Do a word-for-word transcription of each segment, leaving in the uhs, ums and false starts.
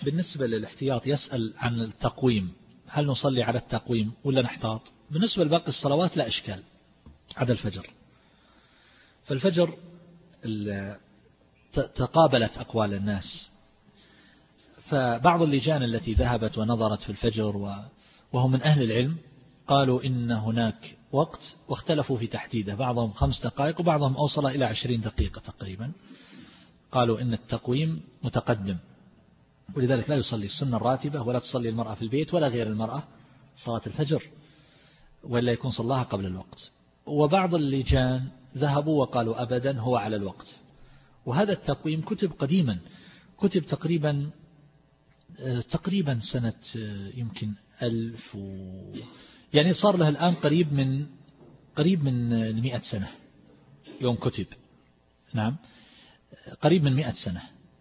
بالنسبة للاحتياط يسأل عن التقويم، هل نصلي على التقويم ولا نحتاط؟ بالنسبة لباقي الصلوات لا إشكال عدا الفجر. فالفجر تقابلت أقوال الناس، فبعض اللجان التي ذهبت ونظرت في الفجر وهم من أهل العلم قالوا إن هناك وقت واختلفوا في تحديده، بعضهم خمس دقائق وبعضهم أوصل إلى عشرين دقيقة تقريبا. قالوا إن التقويم متقدم، ولذلك لا يصلي السنة الراتبة ولا تصلي المرأة في البيت ولا غير المرأة صلاة الفجر، ولا يكون صلاها قبل الوقت. وبعض اللجان ذهبوا وقالوا أبدا هو على الوقت. وهذا التقويم كتب قديما، كتب تقريبا تقريبا سنة يمكن ألف و... يعني صار له الآن قريب من قريب من المئة سنة يوم كتب. نعم قريب من مئة سنة،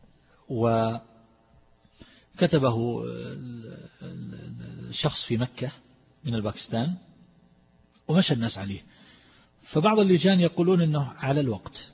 وكتبه شخص في مكة من الباكستان ومشى الناس عليه. فبعض اللجان يقولون أنه على الوقت،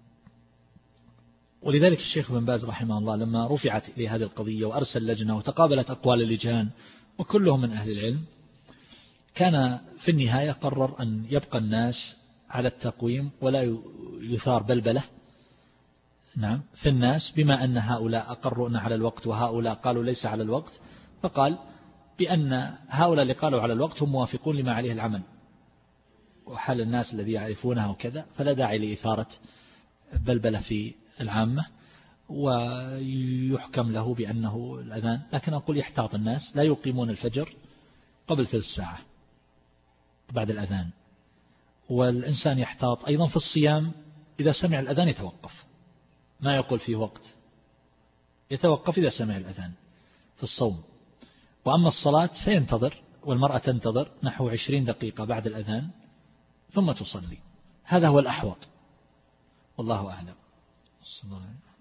ولذلك الشيخ بن باز رحمه الله لما رفعت إليه هذه القضية وأرسل لجنة وتقابلت أقوال اللجان وكلهم من أهل العلم، كان في النهاية قرر أن يبقى الناس على التقويم ولا يثار بلبلة نعم في الناس، بما أن هؤلاء أقروا أن على الوقت وهؤلاء قالوا ليس على الوقت، فقال بأن هؤلاء اللي قالوا على الوقت هم موافقون لما عليه العمل وحال الناس الذي يعرفونها وكذا، فلا داعي لإثارة بلبلة في العامة، ويحكم له بأنه الأذان. لكن أقول يحتاط الناس، لا يقيمون الفجر قبل ثلث ساعة بعد الأذان. والإنسان يحتاط أيضا في الصيام، إذا سمع الأذان يتوقف، ما يقول فيه وقت، يتوقف إذا سمع الأذان في الصوم. وأما الصلاة فينتظر، والمرأة تنتظر نحو عشرين دقيقة بعد الأذان ثم تصلي. هذا هو الأحوط، والله أعلم.